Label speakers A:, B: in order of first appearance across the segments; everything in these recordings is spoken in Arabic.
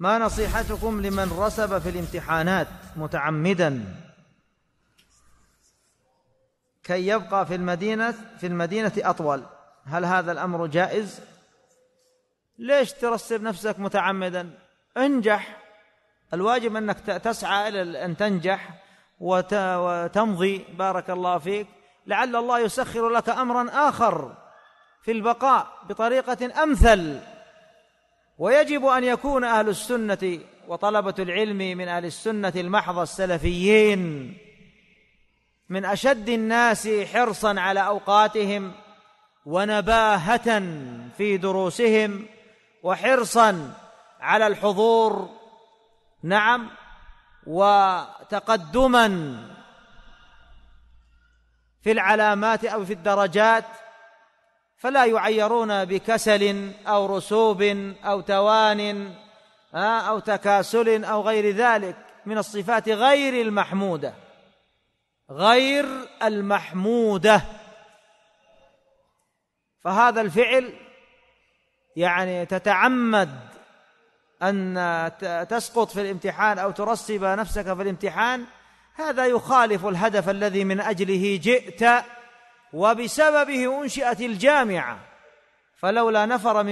A: ما نصيحتكم لمن رسب في الامتحانات متعمدا كي يبقى في المدينة أطول؟ هل هذا الأمر جائز؟ ليش ترسب نفسك متعمدا؟ انجح. الواجب أنك تسعى إلى أن تنجح وتمضي، بارك الله فيك، لعل الله يسخر لك أمرا آخر في البقاء بطريقة أمثل. ويجب أن يكون أهل السنة وطلبة العلم من أهل السنة المحضة السلفيين من أشد الناس حرصا على أوقاتهم ونباهة في دروسهم وحرصا على الحضور، نعم، وتقدما في العلامات أو في الدرجات، فلا يعيرون بكسل أو رسوب أو توان أو تكاسل أو غير ذلك من الصفات غير المحمودة. فهذا الفعل يعني تتعمد أن تسقط في الامتحان أو ترسب نفسك في الامتحان، هذا يخالف الهدف الذي من أجله جئت وبسببه أنشئت الجامعة. فلولا نفر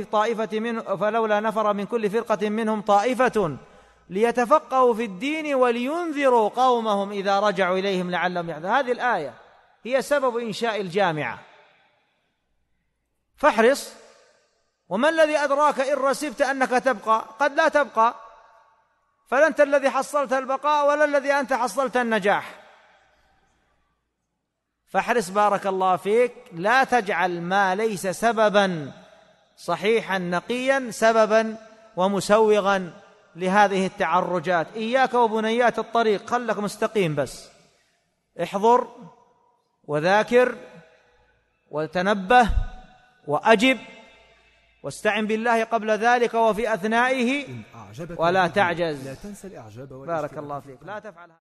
A: من كل فرقة منهم طائفة ليتفقهوا في الدين ولينذروا قومهم إذا رجعوا إليهم لعلهم يحذرون. هذه الآية هي سبب إنشاء الجامعة، فاحرص. وما الذي أدراك إن رسبت أنك تبقى؟ قد لا تبقى، فلا أنت الذي حصلت البقاء ولا الذي أنت حصلت النجاح. فاحرص بارك الله فيك، لا تجعل ما ليس سببا صحيحا نقيا سببا ومسوغا لهذه التعرجات. إياك وبنيات الطريق، خلك مستقيم، بس احضر وذاكر وتنبه وأجب واستعن بالله قبل ذلك وفي أثنائه ولا تعجز. بارك الله فيك. لا تفعل